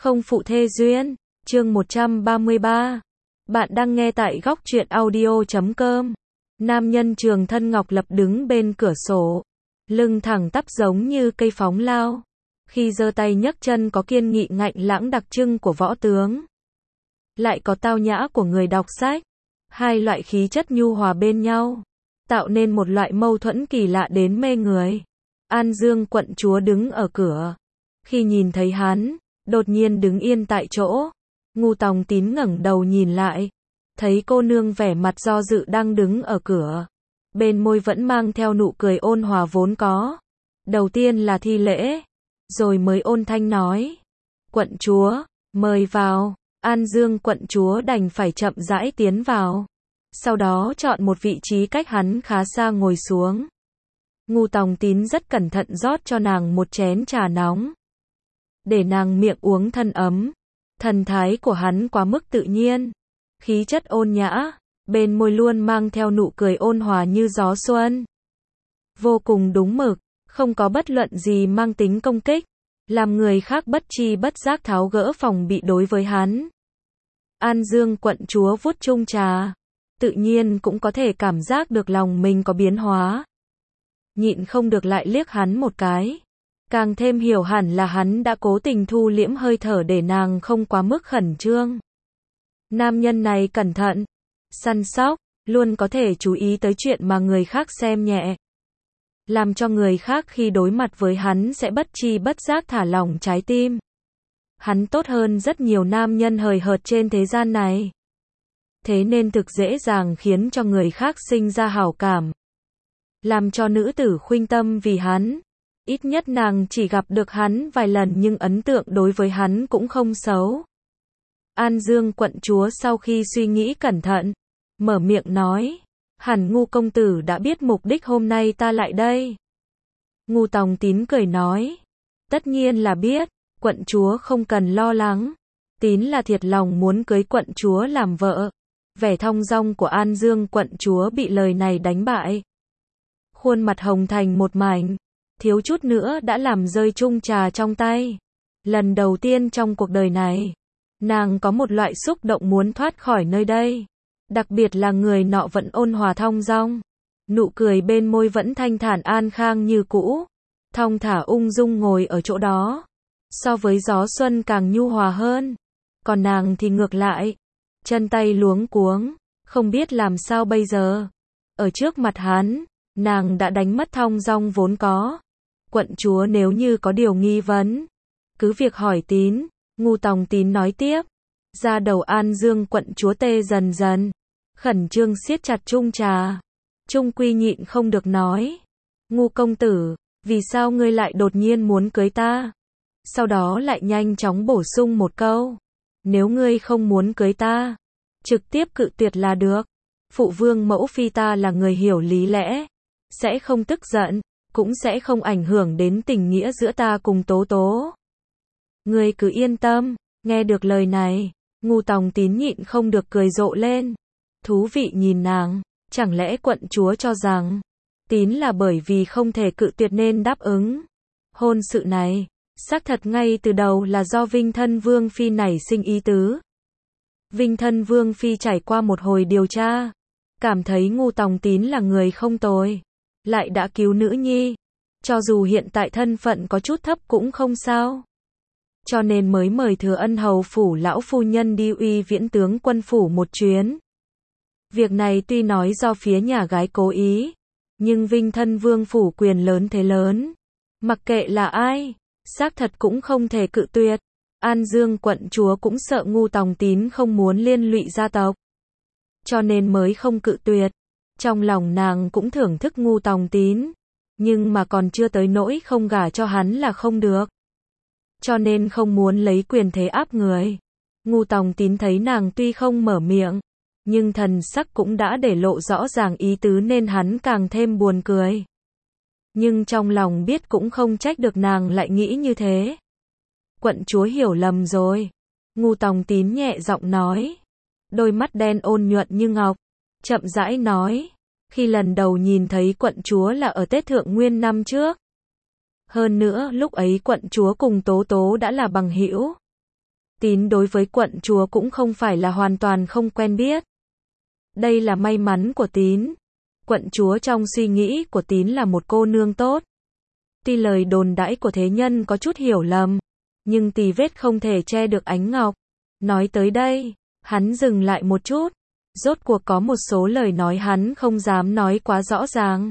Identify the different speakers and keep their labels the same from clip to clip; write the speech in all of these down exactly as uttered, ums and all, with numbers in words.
Speaker 1: Không phụ thê duyên, chương một trăm ba mươi ba. Bạn đang nghe tại góc truyện audio chấm com. Nam nhân trường thân ngọc lập đứng bên cửa sổ, lưng thẳng tắp giống như cây phóng lao. Khi giơ tay nhấc chân có kiên nghị ngạnh lãng đặc trưng của võ tướng, lại có tao nhã của người đọc sách. Hai loại khí chất nhu hòa bên nhau, tạo nên một loại mâu thuẫn kỳ lạ đến mê người. An Dương quận chúa đứng ở cửa. Khi nhìn thấy hắn, đột nhiên đứng yên tại chỗ. Ngu Tòng Tín ngẩng đầu nhìn lại, thấy cô nương vẻ mặt do dự đang đứng ở cửa. Bên môi vẫn mang theo nụ cười ôn hòa vốn có. Đầu tiên là thi lễ, rồi mới ôn thanh nói: "Quận chúa, mời vào." An Dương quận chúa đành phải chậm rãi tiến vào. Sau đó chọn một vị trí cách hắn khá xa ngồi xuống. Ngu Tòng Tín rất cẩn thận rót cho nàng một chén trà nóng, để nàng miệng uống thân ấm. Thần thái của hắn quá mức tự nhiên, khí chất ôn nhã, bên môi luôn mang theo nụ cười ôn hòa như gió xuân. Vô cùng đúng mực, không có bất luận gì mang tính công kích, làm người khác bất tri bất giác tháo gỡ phòng bị đối với hắn. An Dương quận chúa vuốt chung trà, tự nhiên cũng có thể cảm giác được lòng mình có biến hóa. Nhịn không được lại liếc hắn một cái. Càng thêm hiểu hẳn là hắn đã cố tình thu liễm hơi thở để nàng không quá mức khẩn trương. Nam nhân này cẩn thận, săn sóc, luôn có thể chú ý tới chuyện mà người khác xem nhẹ, làm cho người khác khi đối mặt với hắn sẽ bất tri bất giác thả lỏng trái tim. Hắn tốt hơn rất nhiều nam nhân hời hợt trên thế gian này, thế nên thực dễ dàng khiến cho người khác sinh ra hảo cảm, làm cho nữ tử khuynh tâm vì hắn. Ít nhất nàng chỉ gặp được hắn vài lần nhưng ấn tượng đối với hắn cũng không xấu. An Dương quận chúa sau khi suy nghĩ cẩn thận, mở miệng nói: "Hẳn Ngu công tử đã biết mục đích hôm nay ta lại đây." Ngu Tòng Tín cười nói: "Tất nhiên là biết, quận chúa không cần lo lắng. Tín là thiệt lòng muốn cưới quận chúa làm vợ." Vẻ thong dong của An Dương quận chúa bị lời này đánh bại. Khuôn mặt hồng thành một mảnh, thiếu chút nữa đã làm rơi chung trà trong tay. Lần đầu tiên trong cuộc đời này, nàng có một loại xúc động muốn thoát khỏi nơi đây. Đặc biệt là người nọ vẫn ôn hòa thong dong, nụ cười bên môi vẫn thanh thản an khang như cũ, thong thả ung dung ngồi ở chỗ đó. So với gió xuân càng nhu hòa hơn. Còn nàng thì ngược lại, chân tay luống cuống, không biết làm sao bây giờ. Ở trước mặt hắn, nàng đã đánh mất thong dong vốn có. "Quận chúa nếu như có điều nghi vấn, cứ việc hỏi Tín." Ngu Tòng Tín nói tiếp. Da đầu An Dương quận chúa tê dần dần, khẩn trương siết chặt chung trà. Trung quy nhịn không được nói: "Ngu công tử, vì sao ngươi lại đột nhiên muốn cưới ta?" Sau đó lại nhanh chóng bổ sung một câu: "Nếu ngươi không muốn cưới ta, trực tiếp cự tuyệt là được. Phụ vương mẫu phi ta là người hiểu lý lẽ, sẽ không tức giận, cũng sẽ không ảnh hưởng đến tình nghĩa giữa ta cùng Tố Tố. Ngươi cứ yên tâm." Nghe được lời này, Ngu Tòng Tín nhịn không được cười rộ lên. Thú vị nhìn nàng, chẳng lẽ quận chúa cho rằng Tín là bởi vì không thể cự tuyệt nên đáp ứng hôn sự này? Xác thật ngay từ đầu là do Vinh Thân Vương phi nảy sinh ý tứ. Vinh Thân Vương phi trải qua một hồi điều tra, cảm thấy Ngu Tòng Tín là người không tồi, lại đã cứu nữ nhi, cho dù hiện tại thân phận có chút thấp cũng không sao. Cho nên mới mời Thừa Ân hầu phủ lão phu nhân đi uy viễn tướng quân phủ một chuyến. Việc này tuy nói do phía nhà gái cố ý, nhưng Vinh Thân Vương phủ quyền lớn thế lớn, mặc kệ là ai, xác thật cũng không thể cự tuyệt. An Dương quận chúa cũng sợ Ngu Tòng Tín không muốn liên lụy gia tộc, cho nên mới không cự tuyệt. Trong lòng nàng cũng thưởng thức Ngu Tòng Tín, nhưng mà còn chưa tới nỗi không gả cho hắn là không được, cho nên không muốn lấy quyền thế áp người. Ngu Tòng Tín thấy nàng tuy không mở miệng, nhưng thần sắc cũng đã để lộ rõ ràng ý tứ nên hắn càng thêm buồn cười. Nhưng trong lòng biết cũng không trách được nàng lại nghĩ như thế. "Quận chúa hiểu lầm rồi." Ngu Tòng Tín nhẹ giọng nói, đôi mắt đen ôn nhuận như ngọc, chậm rãi nói: "Khi lần đầu nhìn thấy quận chúa là ở Tết Thượng Nguyên năm trước. Hơn nữa lúc ấy quận chúa cùng Tố Tố đã là bằng hữu. Tín đối với quận chúa cũng không phải là hoàn toàn không quen biết. Đây là may mắn của Tín. Quận chúa trong suy nghĩ của Tín là một cô nương tốt. Tuy lời đồn đãi của thế nhân có chút hiểu lầm, nhưng tì vết không thể che được ánh ngọc. Nói tới đây, hắn dừng lại một chút. Rốt cuộc có một số lời nói hắn không dám nói quá rõ ràng.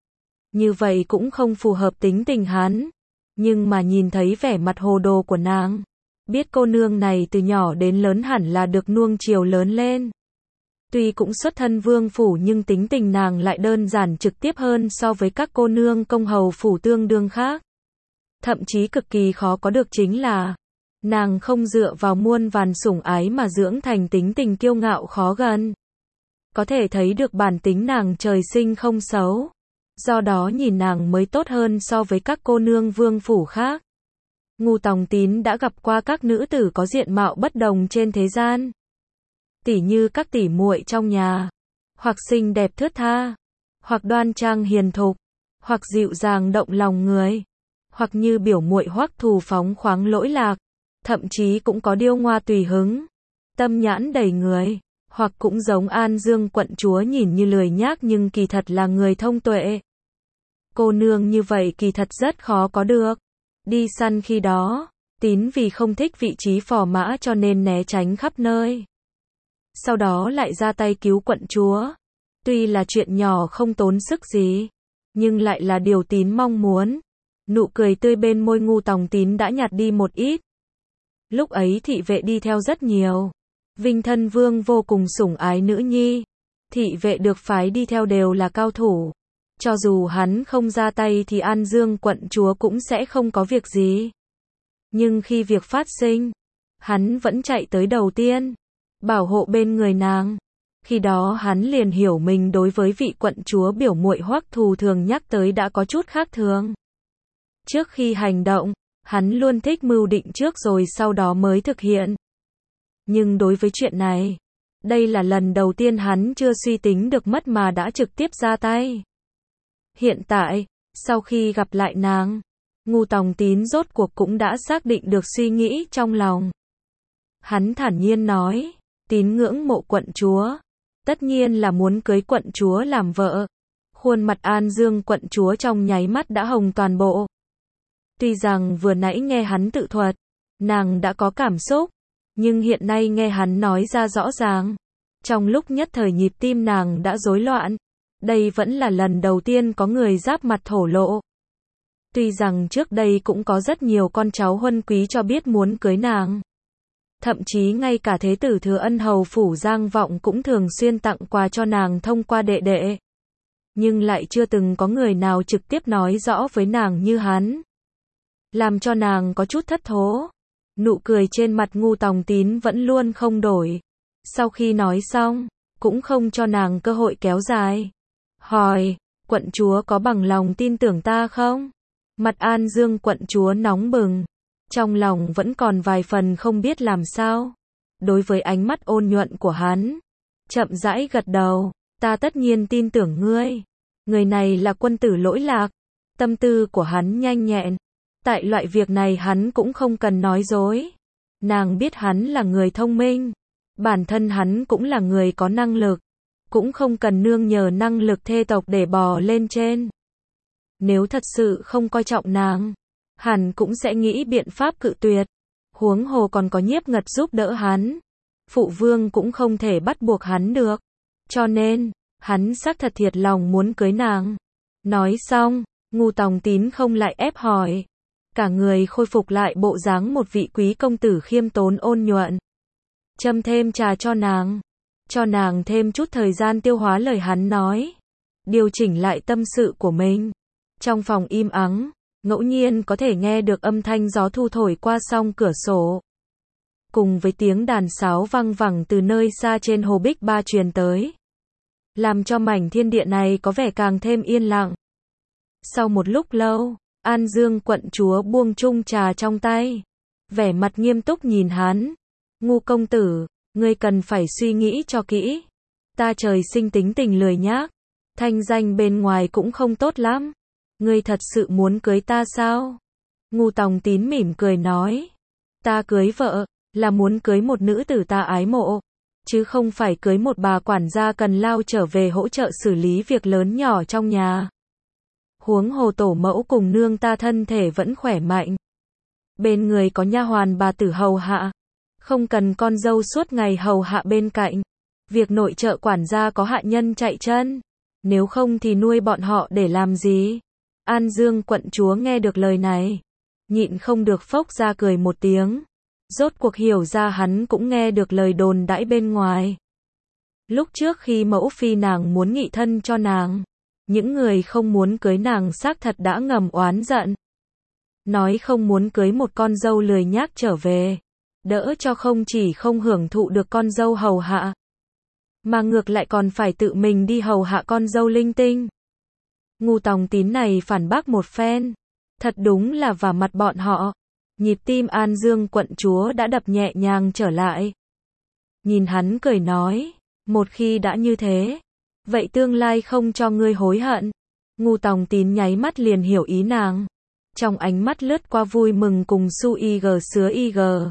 Speaker 1: Như vậy cũng không phù hợp tính tình hắn. Nhưng mà nhìn thấy vẻ mặt hồ đồ của nàng, biết cô nương này từ nhỏ đến lớn hẳn là được nuông chiều lớn lên. Tuy cũng xuất thân vương phủ nhưng tính tình nàng lại đơn giản trực tiếp hơn so với các cô nương công hầu phủ tương đương khác. Thậm chí cực kỳ khó có được chính là, nàng không dựa vào muôn vàn sủng ái mà dưỡng thành tính tình kiêu ngạo khó gần. Có thể thấy được bản tính nàng trời sinh không xấu. Do đó nhìn nàng mới tốt hơn so với các cô nương vương phủ khác. Ngu Tòng Tín đã gặp qua các nữ tử có diện mạo bất đồng trên thế gian. Tỉ như các tỷ muội trong nhà, hoặc xinh đẹp thướt tha, hoặc đoan trang hiền thục, hoặc dịu dàng động lòng người, hoặc như biểu muội Hoắc Thù phóng khoáng lỗi lạc, thậm chí cũng có điêu ngoa tùy hứng, tâm nhãn đầy người, hoặc cũng giống An Dương quận chúa nhìn như lười nhác nhưng kỳ thật là người thông tuệ. Cô nương như vậy kỳ thật rất khó có được. Đi săn khi đó, Tín vì không thích vị trí phò mã cho nên né tránh khắp nơi. Sau đó lại ra tay cứu quận chúa. Tuy là chuyện nhỏ không tốn sức gì, nhưng lại là điều Tín mong muốn. Nụ cười tươi bên môi Ngu Tòng Tín đã nhạt đi một ít. Lúc ấy thị vệ đi theo rất nhiều. Vinh Thân Vương vô cùng sủng ái nữ nhi. Thị vệ được phái đi theo đều là cao thủ. Cho dù hắn không ra tay thì An Dương quận chúa cũng sẽ không có việc gì. Nhưng khi việc phát sinh, hắn vẫn chạy tới đầu tiên, bảo hộ bên người nàng. Khi đó hắn liền hiểu mình đối với vị quận chúa biểu muội Hoắc Thù thường nhắc tới đã có chút khác thường. Trước khi hành động, hắn luôn thích mưu định trước rồi sau đó mới thực hiện. Nhưng đối với chuyện này, đây là lần đầu tiên hắn chưa suy tính được mất mà đã trực tiếp ra tay. Hiện tại, sau khi gặp lại nàng, Ngu Tòng Tín rốt cuộc cũng đã xác định được suy nghĩ trong lòng. Hắn thản nhiên nói, Tín ngưỡng mộ quận chúa, tất nhiên là muốn cưới quận chúa làm vợ. Khuôn mặt An Dương quận chúa trong nháy mắt đã hồng toàn bộ. Tuy rằng vừa nãy nghe hắn tự thuật, nàng đã có cảm xúc, nhưng hiện nay nghe hắn nói ra rõ ràng. Trong lúc nhất thời nhịp tim nàng đã rối loạn. Đây vẫn là lần đầu tiên có người giáp mặt thổ lộ. Tuy rằng trước đây cũng có rất nhiều con cháu huân quý cho biết muốn cưới nàng. Thậm chí ngay cả thế tử Thừa Ân hầu phủ Giang Vọng cũng thường xuyên tặng quà cho nàng thông qua đệ đệ. Nhưng lại chưa từng có người nào trực tiếp nói rõ với nàng như hắn. Làm cho nàng có chút thất thố. Nụ cười trên mặt Ngu Tòng Tín vẫn luôn không đổi. Sau khi nói xong, cũng không cho nàng cơ hội kéo dài. Hỏi, quận chúa có bằng lòng tin tưởng ta không? Mặt An Dương quận chúa nóng bừng. Trong lòng vẫn còn vài phần không biết làm sao. Đối với ánh mắt ôn nhuận của hắn, chậm rãi gật đầu. Ta tất nhiên tin tưởng ngươi. Người này là quân tử lỗi lạc. Tâm tư của hắn nhanh nhẹn. Tại loại việc này hắn cũng không cần nói dối. Nàng biết hắn là người thông minh. Bản thân hắn cũng là người có năng lực. Cũng không cần nương nhờ năng lực thê tộc để bò lên trên. Nếu thật sự không coi trọng nàng, hẳn cũng sẽ nghĩ biện pháp cự tuyệt. Huống hồ còn có Nhiếp Ngật giúp đỡ hắn. Phụ vương cũng không thể bắt buộc hắn được. Cho nên, hắn xác thật thiệt lòng muốn cưới nàng. Nói xong, Ngu Tòng Tín không lại ép hỏi. Cả người khôi phục lại bộ dáng một vị quý công tử khiêm tốn ôn nhuận. Châm thêm trà cho nàng. Cho nàng thêm chút thời gian tiêu hóa lời hắn nói. Điều chỉnh lại tâm sự của mình. Trong phòng im ắng, ngẫu nhiên có thể nghe được âm thanh gió thu thổi qua song cửa sổ. Cùng với tiếng đàn sáo vang vẳng từ nơi xa trên hồ Bích Ba truyền tới. Làm cho mảnh thiên địa này có vẻ càng thêm yên lặng. Sau một lúc lâu, An Dương quận chúa buông chung trà trong tay. Vẻ mặt nghiêm túc nhìn hắn. Ngu công tử, ngươi cần phải suy nghĩ cho kỹ. Ta trời sinh tính tình lười nhác. Thanh danh bên ngoài cũng không tốt lắm. Ngươi thật sự muốn cưới ta sao? Ngu Tòng Tín mỉm cười nói. Ta cưới vợ, là muốn cưới một nữ tử ta ái mộ, chứ không phải cưới một bà quản gia cần lao trở về hỗ trợ xử lý việc lớn nhỏ trong nhà. Huống hồ tổ mẫu cùng nương ta thân thể vẫn khỏe mạnh. Bên người có nha hoàn bà tử hầu hạ, không cần con dâu suốt ngày hầu hạ bên cạnh. Việc nội trợ quản gia có hạ nhân chạy chân, nếu không thì nuôi bọn họ để làm gì? An Dương quận chúa nghe được lời này, nhịn không được phốc ra cười một tiếng. Rốt cuộc hiểu ra hắn cũng nghe được lời đồn đãi bên ngoài. Lúc trước khi mẫu phi nàng muốn nghị thân cho nàng, những người không muốn cưới nàng xác thật đã ngầm oán giận. Nói không muốn cưới một con dâu lười nhác trở về, đỡ cho không chỉ không hưởng thụ được con dâu hầu hạ, mà ngược lại còn phải tự mình đi hầu hạ con dâu linh tinh. Ngu Tòng Tín này phản bác một phen, thật đúng là vả mặt bọn họ. Nhịp tim An Dương quận chúa đã đập nhẹ nhàng trở lại. Nhìn hắn cười nói, một khi đã như thế, vậy tương lai không cho ngươi hối hận. Ngu Tòng Tín nháy mắt liền hiểu ý nàng, trong ánh mắt lướt qua vui mừng cùng su y gờ sứa y gờ.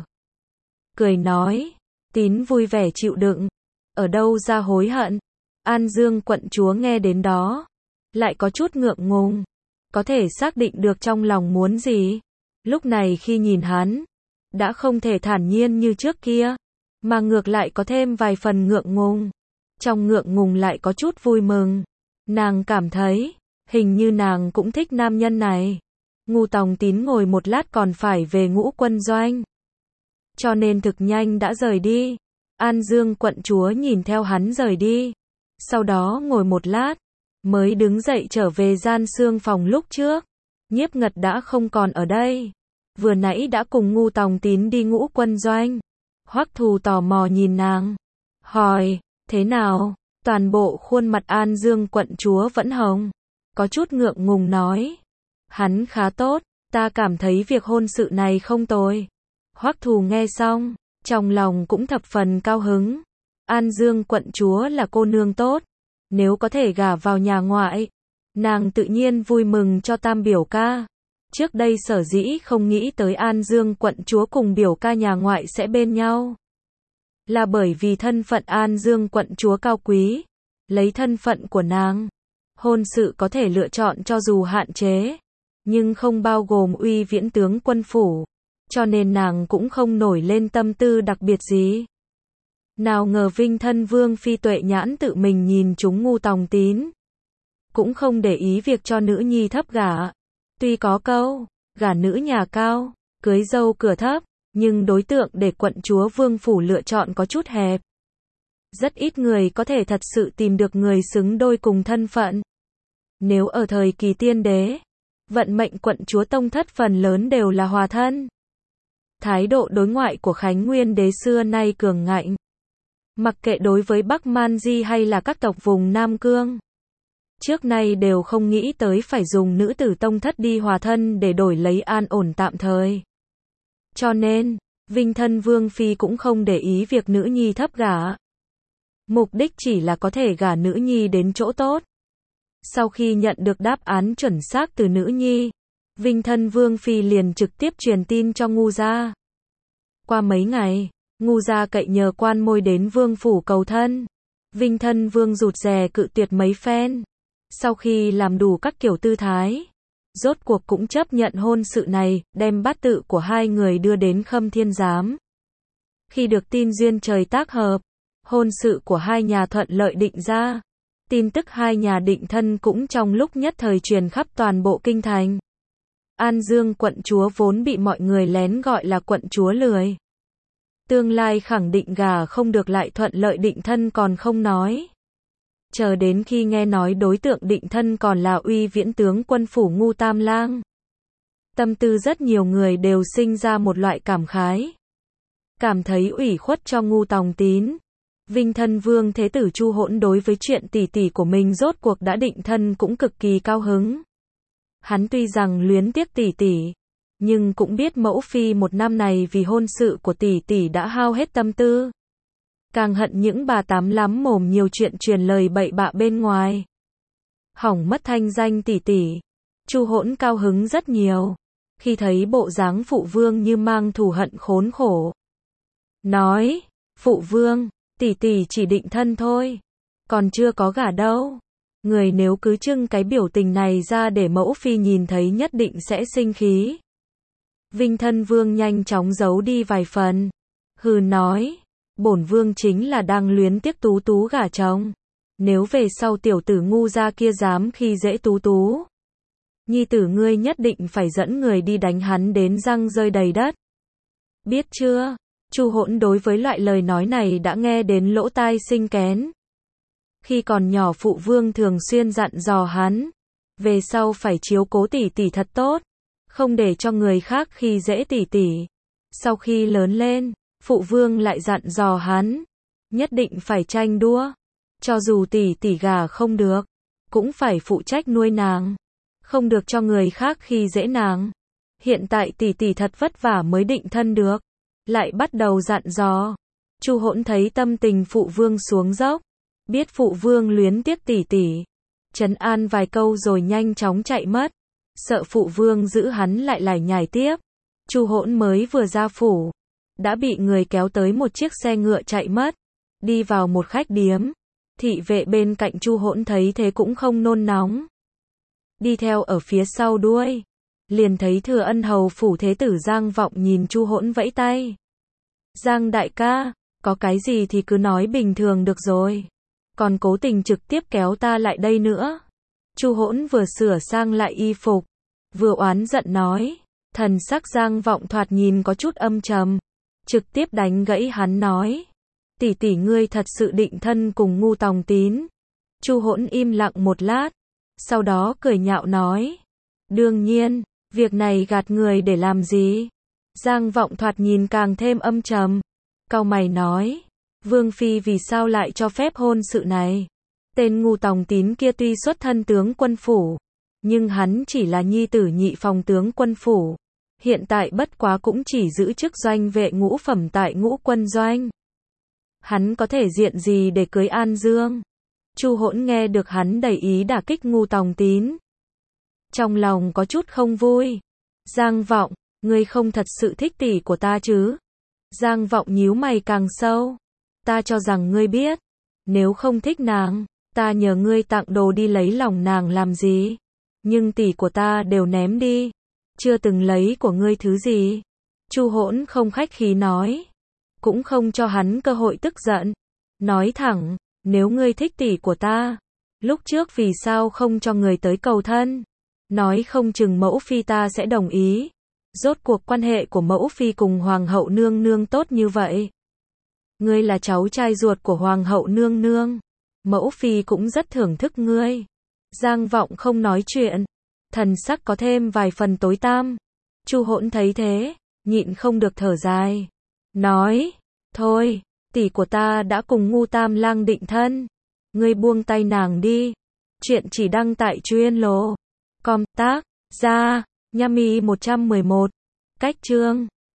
Speaker 1: Cười nói, Tín vui vẻ chịu đựng, ở đâu ra hối hận. An Dương quận chúa nghe đến đó, lại có chút ngượng ngùng, có thể xác định được trong lòng muốn gì. Lúc này khi nhìn hắn, đã không thể thản nhiên như trước kia, mà ngược lại có thêm vài phần ngượng ngùng. Trong ngượng ngùng lại có chút vui mừng. Nàng cảm thấy, hình như nàng cũng thích nam nhân này. Ngu Tòng Tín ngồi một lát còn phải về Ngũ Quân Doanh, cho nên thực nhanh đã rời đi. An Dương quận chúa nhìn theo hắn rời đi, sau đó ngồi một lát, mới đứng dậy trở về gian xương phòng lúc trước. Nhiếp Ngật đã không còn ở đây, vừa nãy đã cùng Ngu Tòng Tín đi Ngũ Quân Doanh. Hoắc Thù tò mò nhìn nàng, hỏi, thế nào? Toàn bộ khuôn mặt An Dương quận chúa vẫn hồng, có chút ngượng ngùng nói, hắn khá tốt, ta cảm thấy việc hôn sự này không tồi. Hoắc Thù nghe xong, trong lòng cũng thập phần cao hứng. An Dương quận chúa là cô nương tốt, nếu có thể gả vào nhà ngoại, nàng tự nhiên vui mừng cho tam biểu ca. Trước đây sở dĩ không nghĩ tới An Dương quận chúa cùng biểu ca nhà ngoại sẽ bên nhau, là bởi vì thân phận An Dương quận chúa cao quý. Lấy thân phận của nàng, hôn sự có thể lựa chọn cho dù hạn chế, nhưng không bao gồm Uy Viễn tướng quân phủ, cho nên nàng cũng không nổi lên tâm tư đặc biệt gì. Nào ngờ Vinh thân vương phi Tuệ Nhãn tự mình nhìn chúng Ngu Tòng Tín, cũng không để ý việc cho nữ nhi thấp gả. Tuy có câu, gả nữ nhà cao, cưới dâu cửa thấp, nhưng đối tượng để quận chúa vương phủ lựa chọn có chút hẹp. Rất ít người có thể thật sự tìm được người xứng đôi cùng thân phận. Nếu ở thời kỳ tiên đế, vận mệnh quận chúa tông thất phần lớn đều là hòa thân. Thái độ đối ngoại của Khánh Nguyên đế xưa nay cường ngạnh. Mặc kệ đối với Bắc Man Di hay là các tộc vùng Nam Cương, trước nay đều không nghĩ tới phải dùng nữ tử tông thất đi hòa thân để đổi lấy an ổn tạm thời. Cho nên, Vinh thân vương phi cũng không để ý việc nữ nhi thấp gả. Mục đích chỉ là có thể gả nữ nhi đến chỗ tốt. Sau khi nhận được đáp án chuẩn xác từ nữ nhi, Vinh thân vương phi liền trực tiếp truyền tin cho Ngu gia. Qua mấy ngày, Ngu gia cậy nhờ quan môi đến vương phủ cầu thân. Vinh thân vương rụt rè cự tuyệt mấy phen. Sau khi làm đủ các kiểu tư thái, rốt cuộc cũng chấp nhận hôn sự này, đem bát tự của hai người đưa đến Khâm Thiên Giám. Khi được tin duyên trời tác hợp, hôn sự của hai nhà thuận lợi định ra, tin tức hai nhà định thân cũng trong lúc nhất thời truyền khắp toàn bộ kinh thành. An Dương quận chúa vốn bị mọi người lén gọi là quận chúa lười. Tương lai khẳng định gả không được lại thuận lợi định thân còn không nói. Chờ đến khi nghe nói đối tượng định thân còn là Uy Viễn tướng quân phủ Ngu Tam Lang, tâm tư rất nhiều người đều sinh ra một loại cảm khái. Cảm thấy ủy khuất cho Ngu Tòng Tín. Vinh thân vương thế tử Chu Hỗn đối với chuyện tỷ tỷ của mình rốt cuộc đã định thân cũng cực kỳ cao hứng. Hắn tuy rằng luyến tiếc tỷ tỷ, nhưng cũng biết mẫu phi một năm này vì hôn sự của tỷ tỷ đã hao hết tâm tư. Càng hận những bà tám lắm mồm nhiều chuyện truyền lời bậy bạ bên ngoài, hỏng mất thanh danh tỷ tỷ. Chu Hỗn cao hứng rất nhiều khi thấy bộ dáng phụ vương như mang thù hận khốn khổ. nói, phụ vương, tỷ tỷ chỉ định thân thôi, còn chưa có gả đâu. Người nếu cứ trưng cái biểu tình này ra để mẫu phi nhìn thấy nhất định sẽ sinh khí. Vinh Thân Vương nhanh chóng giấu đi vài phần. Hừ nói, bổn vương chính là đang luyến tiếc Tú Tú gả chồng. Nếu về sau tiểu tử ngu gia kia dám khi dễ Tú Tú, nhi tử ngươi nhất định phải dẫn người đi đánh hắn đến răng rơi đầy đất. Biết chưa? Chu Hỗn đối với loại lời nói này đã nghe đến lỗ tai sinh kén. Khi còn nhỏ phụ vương thường xuyên dặn dò hắn, về sau phải chiếu cố tỷ tỷ thật tốt, không để cho người khác khi dễ tỷ tỷ. Sau khi lớn lên, phụ vương lại dặn dò hắn, nhất định phải tranh đua, cho dù tỷ tỷ gả không được, cũng phải phụ trách nuôi nàng, không được cho người khác khi dễ nàng. Hiện tại tỷ tỷ thật vất vả mới định thân được, lại bắt đầu dặn dò. Chu Hỗn thấy tâm tình phụ vương xuống dốc, biết phụ vương luyến tiếc tỷ tỷ, trấn an vài câu rồi nhanh chóng chạy mất, sợ phụ vương giữ hắn lại lải nhải tiếp. Chu Hỗn mới vừa ra phủ, đã bị người kéo tới một chiếc xe ngựa chạy mất, đi vào một khách điếm. Thị vệ bên cạnh Chu Hỗn thấy thế cũng không nôn nóng, đi theo ở phía sau đuôi, liền thấy Thừa Ân hầu phủ thế tử Giang Vọng nhìn Chu Hỗn vẫy tay. Giang đại ca, có cái gì thì cứ nói bình thường được rồi, còn cố tình trực tiếp kéo ta lại đây nữa. Chu Hỗn vừa sửa sang lại y phục, vừa oán giận nói. Thần sắc Giang Vọng thoạt nhìn có chút âm trầm, trực tiếp đánh gãy hắn nói, tỷ tỷ ngươi thật sự định thân cùng ngu Tòng Tín. Chu Hỗn im lặng một lát, sau đó cười nhạo nói, đương nhiên, việc này gạt người để làm gì? Giang Vọng thoạt nhìn càng thêm âm trầm, cau mày nói, vương phi vì sao lại cho phép hôn sự này? Tên ngu Tòng Tín kia tuy xuất thân tướng quân phủ, nhưng hắn chỉ là nhi tử nhị phòng tướng quân phủ, hiện tại bất quá cũng chỉ giữ chức doanh vệ ngũ phẩm tại Ngũ Quân Doanh. Hắn có thể diện gì để cưới An Dương? Chu Hỗn nghe được hắn đầy ý đả kích ngu Tòng Tín, trong lòng có chút không vui. Giang Vọng, ngươi không thật sự thích tỷ của ta chứ? Giang Vọng nhíu mày càng sâu, ta cho rằng ngươi biết, nếu không thích nàng, ta nhờ ngươi tặng đồ đi lấy lòng nàng làm gì? Nhưng tỷ của ta đều ném đi, chưa từng lấy của ngươi thứ gì. Chu Hỗn không khách khí nói, cũng không cho hắn cơ hội tức giận, nói thẳng, nếu ngươi thích tỷ của ta, lúc trước vì sao không cho người tới cầu thân? Nói không chừng mẫu phi ta sẽ đồng ý. Rốt cuộc quan hệ của mẫu phi cùng hoàng hậu nương nương tốt như vậy. Ngươi là cháu trai ruột của hoàng hậu nương nương, mẫu phi cũng rất thưởng thức ngươi. Giang Vọng không nói chuyện, thần sắc có thêm vài phần tối tăm. Chu Hỗn thấy thế, nhịn không được thở dài, nói, thôi, tỷ của ta đã cùng ngu tam lang định thân, ngươi buông tay nàng đi. Chuyện chỉ đăng tại chuyên lồ com tác, ra, Nhami một trăm mười một, cách chương